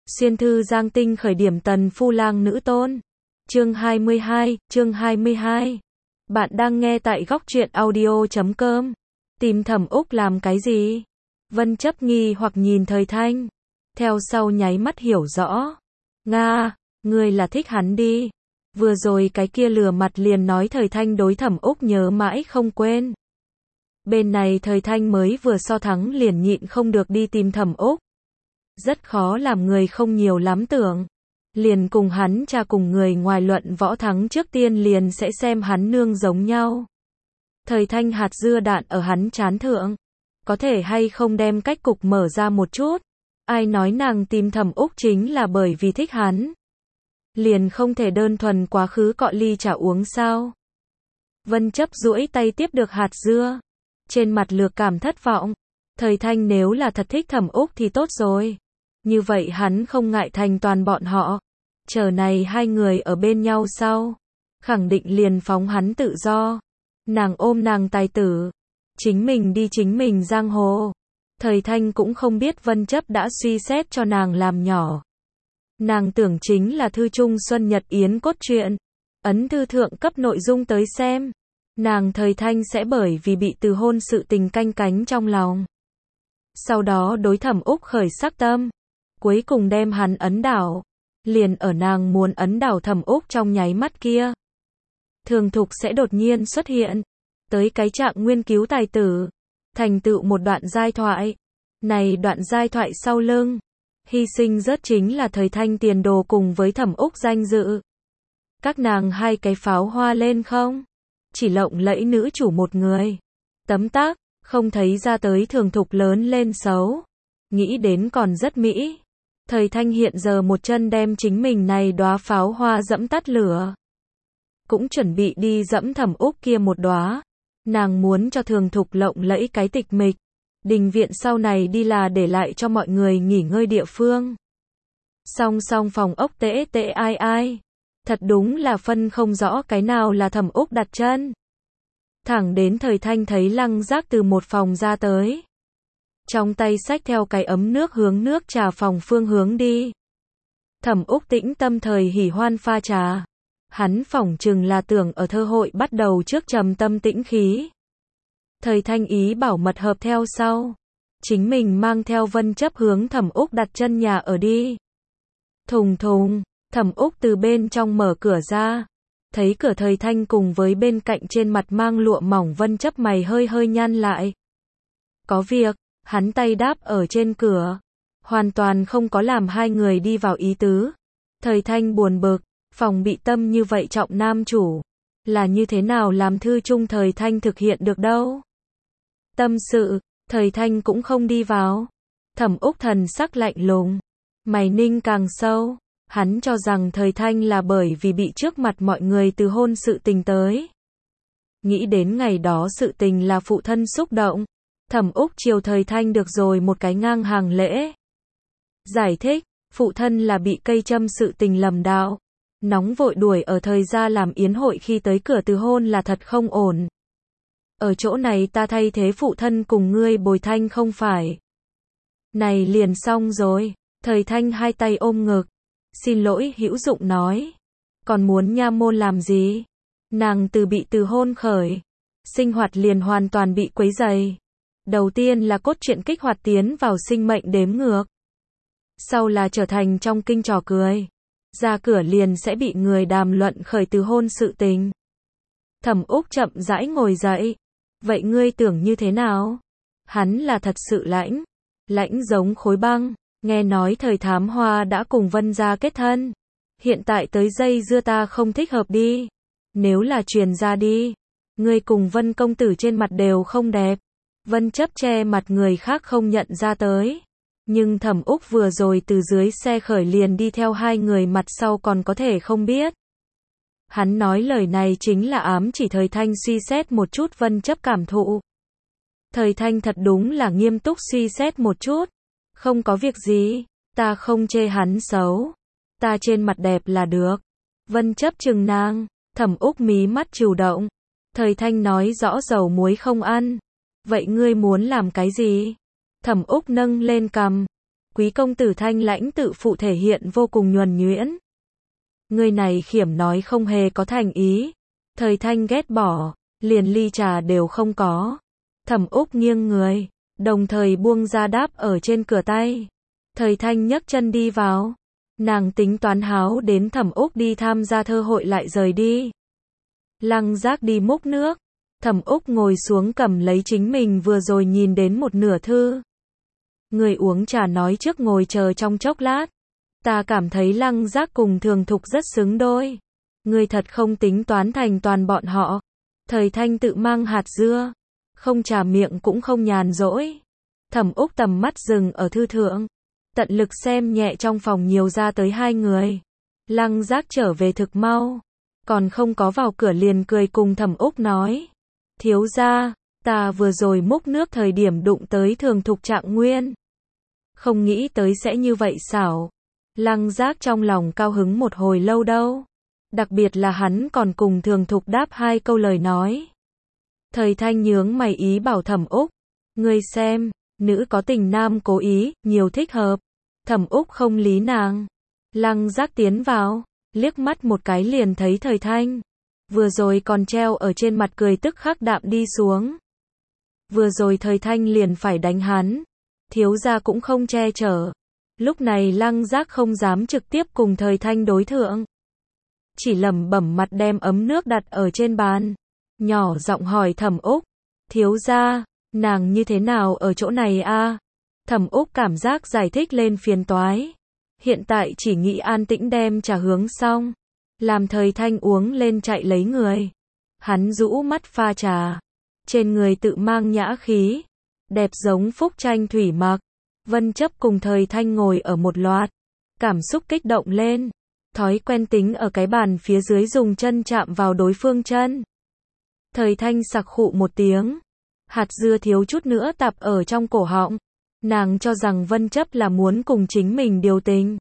Xuyên thư Giang Tinh khởi điểm tần phu lang nữ tôn. Chương 22. Bạn đang nghe tại góc truyện audio.com. Tìm Thẩm Úc làm cái gì? Vân Chấp nghi hoặc nhìn Thời Thanh. Theo sau nháy mắt hiểu rõ. Nga, ngươi là thích hắn đi. Vừa rồi cái kia lừa mặt liền nói Thời Thanh đối Thẩm Úc nhớ mãi không quên. Bên này Thời Thanh mới vừa so thắng liền nhịn không được đi tìm Thẩm Úc. Rất khó làm người không nhiều lắm tưởng. Liền cùng hắn cha cùng người ngoài luận võ thắng trước tiên liền sẽ xem hắn nương giống nhau. Thời Thanh hạt dưa đạn ở hắn chán thượng. Có thể hay không đem cách cục mở ra một chút. Ai nói nàng tìm Thẩm Úc chính là bởi vì thích hắn. Liền không thể đơn thuần quá khứ cọ ly trà uống sao. Vân Chấp duỗi tay tiếp được hạt dưa. Trên mặt lược cảm thất vọng. Thời Thanh nếu là thật thích Thẩm Úc thì tốt rồi. Như vậy hắn không ngại thành toàn bọn họ. Chờ này hai người ở bên nhau sau. Khẳng định liền phóng hắn tự do. Nàng ôm nàng tài tử. Chính mình đi chính mình giang hồ. Thời Thanh cũng không biết Vân Chấp đã suy xét cho nàng làm nhỏ. Nàng tưởng chính là thư trung Xuân Nhật Yến cốt truyện. Ấn thư thượng cấp nội dung tới xem. Nàng Thời Thanh sẽ bởi vì bị từ hôn sự tình canh cánh trong lòng. Sau đó đối Thẩm Úc khởi sắc tâm. Cuối cùng đem hắn ấn đảo. Liền ở nàng muốn ấn đảo Thẩm Úc trong nháy mắt kia. Thường Thục sẽ đột nhiên xuất hiện. Tới cái trạng nguyên cứu tài tử. Thành tựu một đoạn giai thoại. Này đoạn giai thoại sau lưng. Hy sinh rớt chính là Thời Thanh tiền đồ cùng với Thẩm Úc danh dự. Các nàng hai cái pháo hoa lên không? Chỉ lộng lẫy nữ chủ một người. Tấm tắc, không thấy ra tới Thường Thục lớn lên xấu. Nghĩ đến còn rất mỹ. Thời Thanh hiện giờ một chân đem chính mình này đóa pháo hoa dẫm tắt lửa. Cũng chuẩn bị đi dẫm Thẩm Úc kia một đóa. Nàng muốn cho Thường Thục lộng lẫy cái tịch mịch. Đình viện sau này đi là để lại cho mọi người nghỉ ngơi địa phương. Song phòng ốc tễ ai. Thật đúng là phân không rõ cái nào là Thẩm Úc đặt chân. Thẳng đến Thời Thanh thấy Lăng Giác từ một phòng ra tới. Trong tay xách theo cái ấm nước hướng nước trà phòng phương hướng đi. Thẩm Úc tĩnh tâm thời hỉ hoan pha trà. Hắn phỏng chừng là tưởng ở thơ hội bắt đầu trước trầm tâm tĩnh khí. Thời Thanh ý bảo mật hợp theo sau. Chính mình mang theo Vân Chấp hướng Thẩm Úc đặt chân nhà ở đi. Thùng, Thẩm Úc từ bên trong mở cửa ra. Thấy cửa Thời Thanh cùng với bên cạnh trên mặt mang lụa mỏng Vân Chấp mày hơi nhăn lại. Có việc, hắn tay đáp ở trên cửa. Hoàn toàn không có làm hai người đi vào ý tứ. Thời Thanh buồn bực, phòng bị tâm như vậy trọng nam chủ. Là như thế nào làm thư trung Thời Thanh thực hiện được đâu. Tâm sự, Thời Thanh cũng không đi vào. Thẩm Úc thần sắc lạnh lùng. Mày ninh càng sâu. Hắn cho rằng Thời Thanh là bởi vì bị trước mặt mọi người từ hôn sự tình tới. Nghĩ đến ngày đó sự tình là phụ thân xúc động. Thẩm Úc chiều Thời Thanh được rồi một cái ngang hàng lễ. Giải thích, phụ thân là bị cây châm sự tình lầm đạo. Nóng vội đuổi ở Thời gia làm yến hội khi tới cửa từ hôn là thật không ổn. Ở chỗ này ta thay thế phụ thân cùng ngươi bồi thanh không phải. Này liền xong rồi. Thời Thanh hai tay ôm ngực. Xin lỗi hữu dụng nói. Còn muốn nha môn làm gì? Nàng từ bị từ hôn khởi. Sinh hoạt liền hoàn toàn bị quấy rầy. Đầu tiên là cốt truyện kích hoạt tiến vào sinh mệnh đếm ngược. Sau là trở thành trong kinh trò cười. Ra cửa liền sẽ bị người đàm luận khởi từ hôn sự tình. Thẩm Úc chậm rãi ngồi dậy. Vậy ngươi tưởng như thế nào? Hắn là thật sự lãnh giống khối băng. Nghe nói Thời Thám Hoa đã cùng Vân gia kết thân. Hiện tại tới dây dưa ta không thích hợp đi. Nếu là truyền ra đi. Ngươi cùng Vân công tử trên mặt đều không đẹp. Vân Chấp che mặt người khác không nhận ra tới. Nhưng Thẩm Úc vừa rồi từ dưới xe khởi liền đi theo hai người mặt sau còn có thể không biết. Hắn nói lời này chính là ám chỉ Thời Thanh suy xét một chút Vân Chấp cảm thụ. Thời Thanh thật đúng là nghiêm túc suy xét một chút. Không có việc gì, ta không chê hắn xấu. Ta trên mặt đẹp là được. Vân Chấp chừng nàng, Thẩm Úc mí mắt chịu động. Thời Thanh nói rõ dầu muối không ăn. Vậy ngươi muốn làm cái gì? Thẩm Úc nâng lên cằm. Quý công tử thanh lãnh tự phụ thể hiện vô cùng nhuần nhuyễn. Người này khiểm nói không hề có thành ý. Thời Thanh ghét bỏ, liền ly trà đều không có. Thẩm Úc nghiêng người, đồng thời buông ra đáp ở trên cửa tay. Thời Thanh nhấc chân đi vào. Nàng tính toán háo đến Thẩm Úc đi tham gia thơ hội lại rời đi. Lăng Giác đi múc nước. Thẩm Úc ngồi xuống cầm lấy chính mình vừa rồi nhìn đến một nửa thư. Người uống trà nói trước ngồi chờ trong chốc lát. Ta cảm thấy Lăng Giác cùng Thường Thục rất xứng đôi. Người thật không tính toán thành toàn bọn họ. Thời Thanh tự mang hạt dưa. Không trà miệng cũng không nhàn rỗi. Thẩm Úc tầm mắt dừng ở thư thượng. Tận lực xem nhẹ trong phòng nhiều ra tới 2 người. Lăng Giác trở về thực mau. Còn không có vào cửa liền cười cùng Thẩm Úc nói. Thiếu gia, ta vừa rồi múc nước thời điểm đụng tới Thường Thục Trạng Nguyên. Không nghĩ tới sẽ như vậy xảo. Lăng Giác trong lòng cao hứng một hồi lâu đâu. Đặc biệt là hắn còn cùng Thường Thục đáp 2 câu lời nói. Thời Thanh nhướng mày ý bảo Thẩm Úc. Ngươi xem, nữ có tình nam cố ý, nhiều thích hợp. Thẩm Úc không lý nàng. Lăng Giác tiến vào, liếc mắt một cái liền thấy Thời Thanh. Vừa rồi còn treo ở trên mặt cười tức khắc đạm đi xuống. Vừa rồi Thời Thanh liền phải đánh hắn. Thiếu gia cũng không che chở. Lúc này Lăng Giác không dám trực tiếp cùng Thời Thanh đối thượng. Chỉ lẩm bẩm mặt đem ấm nước đặt ở trên bàn. Nhỏ giọng hỏi Thẩm Úc. Thiếu gia, nàng như thế nào ở chỗ này a? Thẩm Úc cảm giác giải thích lên phiền toái. Hiện tại chỉ nghĩ an tĩnh đem trà hướng xong. Làm Thời Thanh uống lên chạy lấy người. Hắn rũ mắt pha trà. Trên người tự mang nhã khí. Đẹp giống phúc tranh thủy mặc. Vân Chấp cùng Thời Thanh ngồi ở một loạt. Cảm xúc kích động lên. Thói quen tính ở cái bàn phía dưới dùng chân chạm vào đối phương chân. Thời Thanh sặc khụ một tiếng. Hạt dưa thiếu chút nữa tạp ở trong cổ họng. Nàng cho rằng Vân Chấp là muốn cùng chính mình điều tình.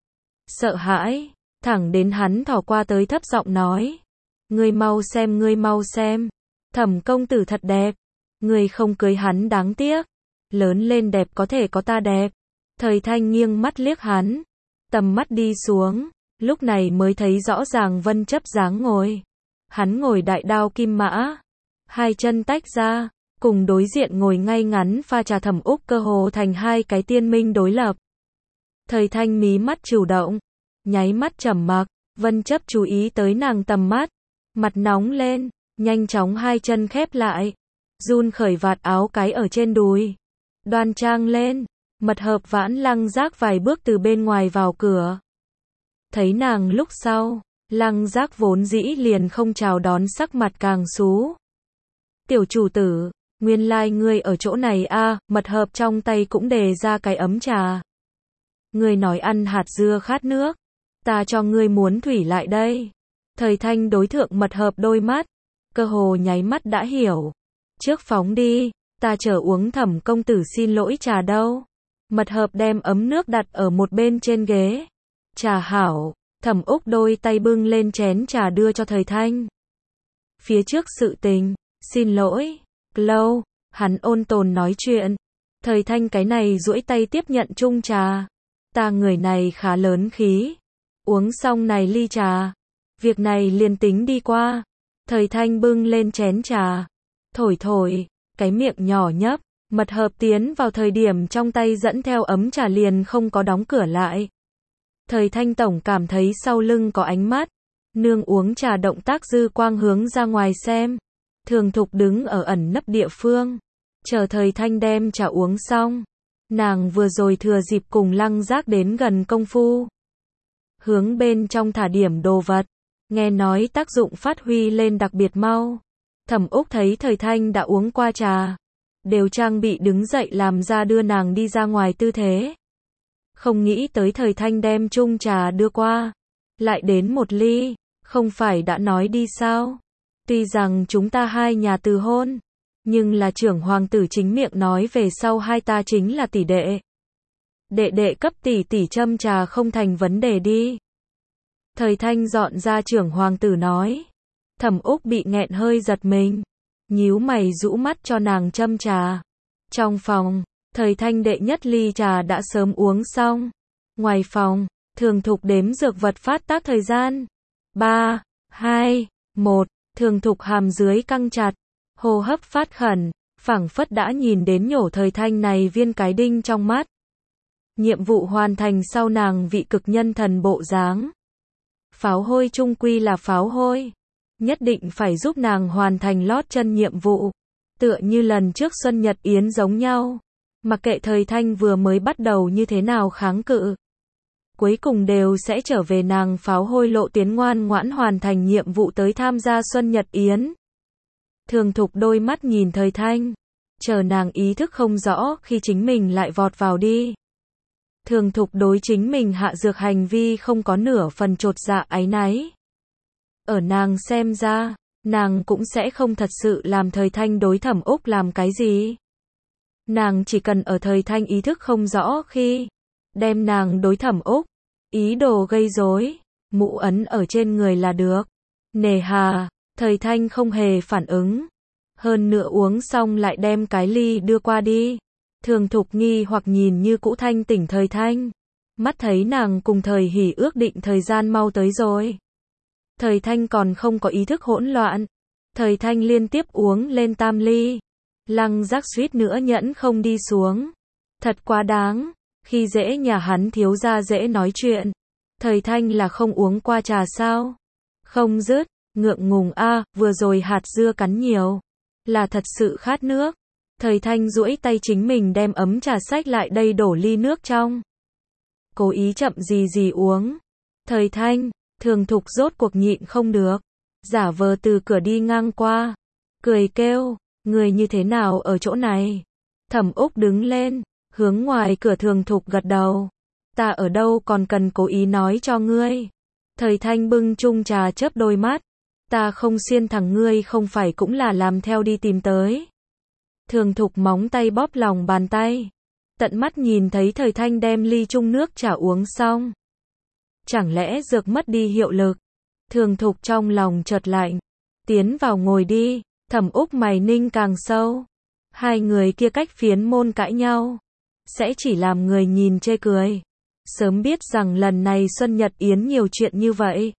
Sợ hãi. Thẳng đến hắn thò qua tới thấp giọng nói. Ngươi mau xem, ngươi mau xem. Thẩm công tử thật đẹp. Ngươi không cưới hắn đáng tiếc. Lớn lên đẹp có thể có ta đẹp. Thời Thanh nghiêng mắt liếc hắn. Tầm mắt đi xuống. Lúc này mới thấy rõ ràng Vân Chấp dáng ngồi. Hắn ngồi đại đao kim mã. 2 chân tách ra. Cùng đối diện ngồi ngay ngắn pha trà Thẩm Úc cơ hồ thành 2 cái tiên minh đối lập. Thời Thanh mí mắt chủ động. Nháy mắt trầm mặc. Vân Chấp chú ý tới nàng tầm mắt. Mặt nóng lên. Nhanh chóng 2 chân khép lại. Run khởi vạt áo cái ở trên đùi. Đoan trang lên. Mật hợp vãn Lăng Giác vài bước từ bên ngoài vào cửa. Thấy nàng lúc sau. Lăng Giác vốn dĩ liền không chào đón sắc mặt càng xú. Tiểu chủ tử. Nguyên lai ngươi ở chỗ này a. Mật hợp trong tay cũng đề ra cái ấm trà. Ngươi nói ăn hạt dưa khát nước. Ta cho ngươi muốn thủy lại đây. Thời Thanh đối thượng mật hợp đôi mắt. Cơ hồ nháy mắt đã hiểu. Trước phóng đi. Ta chờ uống Thẩm công tử xin lỗi trà đâu. Mật hợp đem ấm nước đặt ở một bên trên ghế. Trà hảo. Thẩm Úc đôi tay bưng lên chén trà đưa cho Thời Thanh. Phía trước sự tình. Xin lỗi. Lâu. Hắn ôn tồn nói chuyện. Thời Thanh cái này duỗi tay tiếp nhận chung trà. Ta người này khá lớn khí. Uống xong này ly trà. Việc này liền tính đi qua. Thời Thanh bưng lên chén trà. Thổi thổi. Cái miệng nhỏ nhấp. Mật hợp tiến vào thời điểm trong tay dẫn theo ấm trà liền không có đóng cửa lại. Thời Thanh tổng cảm thấy sau lưng có ánh mắt. Nương uống trà động tác dư quang hướng ra ngoài xem. Thường Thục đứng ở ẩn nấp địa phương. Chờ Thời Thanh đem trà uống xong. Nàng vừa rồi thừa dịp cùng Lăng Giác đến gần công phu. Hướng bên trong thả điểm đồ vật. Nghe nói tác dụng phát huy lên đặc biệt mau. Thẩm Úc thấy Thời Thanh đã uống qua trà. Đều trang bị đứng dậy làm ra đưa nàng đi ra ngoài tư thế. Không nghĩ tới Thời Thanh đem chung trà đưa qua. Lại đến một ly. Không phải đã nói đi sao? Tuy rằng chúng ta 2 nhà từ hôn. Nhưng là trưởng hoàng tử chính miệng nói về sau 2 ta chính là tỷ đệ. Đệ đệ cấp tỷ tỷ châm trà không thành vấn đề đi. Thời Thanh dọn ra trưởng hoàng tử nói. Thẩm Úc bị nghẹn hơi giật mình. Nhíu mày rũ mắt cho nàng châm trà. Trong phòng, Thời Thanh đệ nhất ly trà đã sớm uống xong. Ngoài phòng, Thường Thục đếm dược vật phát tác thời gian. 3, 2, 1, Thường Thục hàm dưới căng chặt, hô hấp phát khẩn, phảng phất đã nhìn đến nhổ Thời Thanh này viên cái đinh trong mắt. Nhiệm vụ hoàn thành sau nàng vị cực nhân thần bộ dáng. Pháo hôi chung quy là pháo hôi. Nhất định phải giúp nàng hoàn thành lót chân nhiệm vụ. Tựa như lần trước Xuân Nhật Yến giống nhau. Mặc kệ Thời Thanh vừa mới bắt đầu như thế nào kháng cự, cuối cùng đều sẽ trở về nàng pháo hôi lộ tiến ngoan ngoãn hoàn thành nhiệm vụ tới tham gia Xuân Nhật Yến. Thường Thục đôi mắt nhìn Thời Thanh, chờ nàng ý thức không rõ khi chính mình lại vọt vào đi. Thường Thục đối chính mình hạ dược hành vi không có nửa phần chột dạ áy náy. Ở nàng xem ra, nàng cũng sẽ không thật sự làm Thời Thanh đối Thẩm Úc làm cái gì. Nàng chỉ cần ở Thời Thanh ý thức không rõ khi đem nàng đối Thẩm Úc, ý đồ gây rối, mũ ấn ở trên người là được. Nề hà, Thời Thanh không hề phản ứng. Hơn nữa uống xong lại đem cái ly đưa qua đi. Thường Thục nghi hoặc nhìn như cũ thanh tỉnh Thời Thanh. Mắt thấy nàng cùng Thời Hỷ ước định thời gian mau tới rồi. Thời Thanh còn không có ý thức hỗn loạn. Thời Thanh liên tiếp uống lên tam ly. Lăng Giác suýt nữa nhẫn không đi xuống. Thật quá đáng. Khi dễ nhà hắn thiếu gia dễ nói chuyện. Thời Thanh là không uống qua trà sao? Không dứt, ngượng ngùng a, vừa rồi hạt dưa cắn nhiều. Là thật sự khát nước. Thời Thanh duỗi tay chính mình đem ấm trà xách lại đây đổ ly nước trong. Cố ý chậm gì uống. Thời Thanh, Thường Thục rốt cuộc nhịn không được. Giả vờ từ cửa đi ngang qua. Cười kêu, người như thế nào ở chỗ này? Thẩm Úc đứng lên, hướng ngoài cửa Thường Thục gật đầu. Ta ở đâu còn cần cố ý nói cho ngươi. Thời Thanh bưng chung trà chớp đôi mắt. Ta không xiên thẳng ngươi không phải cũng là làm theo đi tìm tới. Thường Thục móng tay bóp lòng bàn tay. Tận mắt nhìn thấy Thời Thanh đem ly chung nước trà uống xong. Chẳng lẽ dược mất đi hiệu lực? Thường Thục trong lòng chợt lạnh. Tiến vào ngồi đi. Thẩm Úc mày ninh càng sâu. Hai người kia cách phiến môn cãi nhau. Sẽ chỉ làm người nhìn chê cười. Sớm biết rằng lần này Xuân Nhật Yến nhiều chuyện như vậy.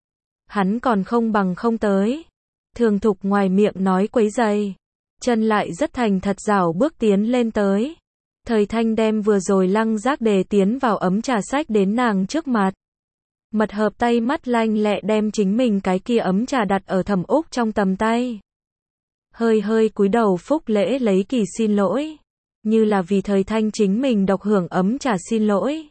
Hắn còn không bằng không tới. Thường Thục ngoài miệng nói quấy rầy. Chân lại rất thành thật rảo bước tiến lên tới. Thời Thanh đem vừa rồi Lăng Giác đề tiến vào ấm trà xách đến nàng trước mặt. Mật hợp tay mắt lanh lẹ đem chính mình cái kia ấm trà đặt ở Thẩm Úc trong tầm tay. Hơi cúi đầu phúc lễ lấy kỳ xin lỗi. Như là vì Thời Thanh chính mình độc hưởng ấm trà xin lỗi.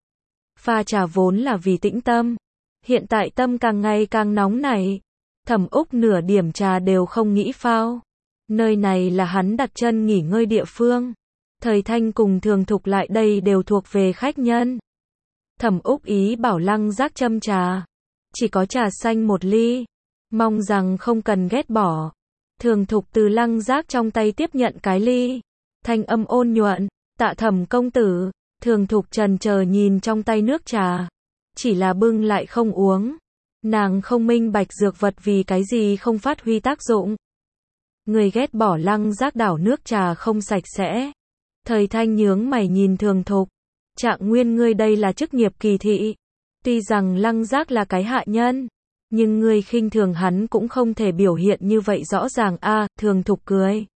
Pha trà vốn là vì tĩnh tâm. Hiện tại tâm càng ngày càng nóng nảy. Thẩm Úc nửa điểm trà đều không nghĩ phao. Nơi này là hắn đặt chân nghỉ ngơi địa phương. Thời Thanh cùng Thường Thục lại đây đều thuộc về khách nhân. Thẩm Úc ý bảo Lăng Giác châm trà. Chỉ có trà xanh một ly. Mong rằng không cần ghét bỏ. Thường Thục từ Lăng Giác trong tay tiếp nhận cái ly. Thanh âm ôn nhuận. Tạ Thẩm công tử. Thường Thục chần chờ nhìn trong tay nước trà. Chỉ là bưng lại không uống. Nàng không minh bạch dược vật vì cái gì không phát huy tác dụng. Người ghét bỏ Lăng Giác đảo nước trà không sạch sẽ. Thời Thanh nhướng mày nhìn Thường Thục. Trạng nguyên ngươi đây là chức nghiệp kỳ thị. Tuy rằng Lăng Giác là cái hạ nhân. Nhưng ngươi khinh thường hắn cũng không thể biểu hiện như vậy rõ ràng a. Thường Thục cười.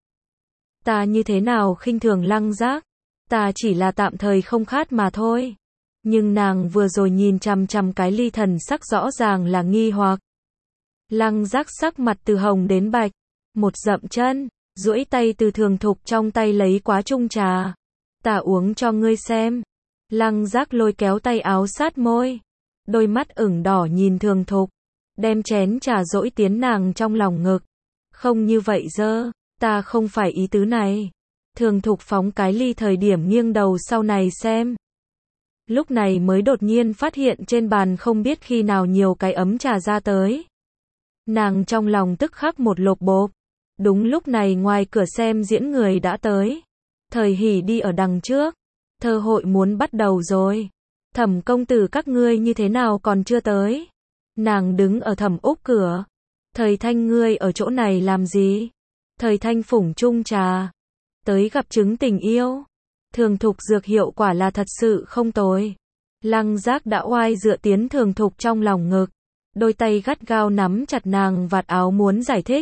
Ta như thế nào khinh thường Lăng Giác? Ta chỉ là tạm thời không khát mà thôi. Nhưng nàng vừa rồi nhìn chằm chằm cái ly thần sắc rõ ràng là nghi hoặc. Lăng Giác sắc mặt từ hồng đến bạch. Một dậm chân, duỗi tay từ Thường Thục trong tay lấy quá chung trà. Ta uống cho ngươi xem. Lăng Giác lôi kéo tay áo sát môi. Đôi mắt ửng đỏ nhìn Thường Thục. Đem chén trà dỗi tiến nàng trong lòng ngực. Không như vậy dơ, ta không phải ý tứ này. Thường Thục phóng cái ly thời điểm nghiêng đầu sau này xem. Lúc này mới đột nhiên phát hiện trên bàn không biết khi nào nhiều cái ấm trà ra tới. Nàng trong lòng tức khắc một lộp bộp. Đúng lúc này ngoài cửa xem diễn người đã tới. Thời Hỷ đi ở đằng trước. Thơ hội muốn bắt đầu rồi. Thẩm công tử các ngươi như thế nào còn chưa tới? Nàng đứng ở Thẩm Úc cửa. Thời Thanh ngươi ở chỗ này làm gì? Thời Thanh phủng chung trà. Tới gặp chứng tình yêu. Thường thục dược hiệu quả là thật sự không tồi. Lăng Giác đã oai dựa tiến Thường thục trong lòng ngực. Đôi tay gắt gao nắm chặt nàng vạt áo muốn giải thích.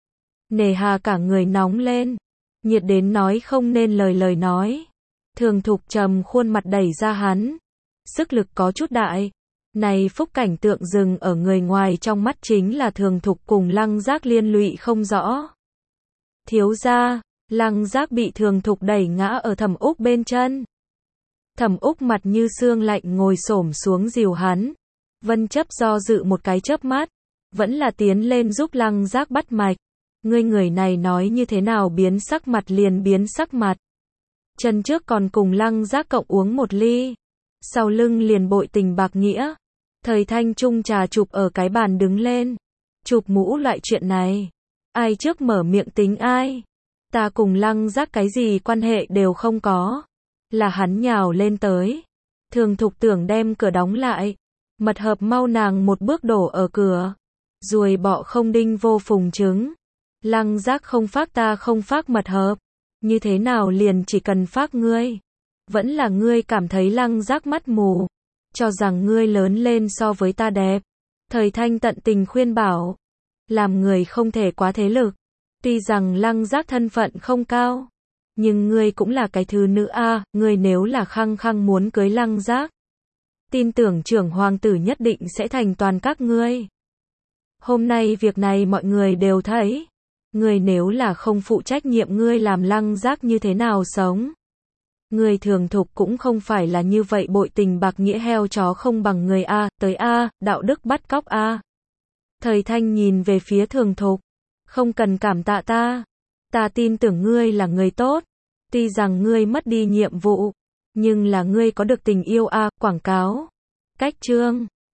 Nề hà cả người nóng lên. Nhiệt đến nói không nên lời nói. Thường thục trầm khuôn mặt đẩy ra hắn. Sức lực có chút đại. Này phúc cảnh tượng dừng ở người ngoài trong mắt chính là Thường thục cùng Lăng Giác liên lụy không rõ. Thiếu gia, Lăng Giác bị Thường thục đẩy ngã ở Thẩm Úc bên chân. Thẩm Úc mặt như xương lạnh ngồi xổm xuống dìu hắn. Vân Chấp do dự một cái chớp mắt, vẫn là tiến lên giúp Lăng Giác bắt mạch. Ngươi người này nói như thế nào biến sắc mặt liền biến sắc mặt. Chân trước còn cùng Lăng Giác cộng uống một ly, sau lưng liền bội tình bạc nghĩa. Thời Thanh chung trà chụp ở cái bàn đứng lên. Chụp mũ loại chuyện này, ai trước mở miệng tính ai. Ta cùng Lăng Giác cái gì quan hệ đều không có. Là hắn nhào lên tới. Thường thục tưởng đem cửa đóng lại. Mật hợp mau nàng một bước đổ ở cửa. Ruồi bọ không đinh vô phùng trứng. Lăng Giác không phác ta không phác mật hợp. Như thế nào liền chỉ cần phác ngươi. Vẫn là ngươi cảm thấy Lăng Giác mắt mù. Cho rằng ngươi lớn lên so với ta đẹp. Thời Thanh tận tình khuyên bảo. Làm người không thể quá thế lực. Tuy rằng Lăng Giác thân phận không cao. Nhưng ngươi cũng là cái thứ nữ a, ngươi nếu là khăng khăng muốn cưới Lăng Giác. Tin tưởng trưởng hoàng tử nhất định sẽ thành toàn các ngươi. Hôm nay việc này mọi người đều thấy. Ngươi nếu là không phụ trách nhiệm ngươi làm Lăng Giác như thế nào sống. Ngươi Thường thục cũng không phải là như vậy bội tình bạc nghĩa heo chó không bằng người a, tới a, đạo đức bắt cóc a. Thời Thanh nhìn về phía Thường thục. Không cần cảm tạ ta. Ta tin tưởng ngươi là người tốt. Tuy rằng ngươi mất đi nhiệm vụ, nhưng là ngươi có được tình yêu a, quảng cáo. Cách chương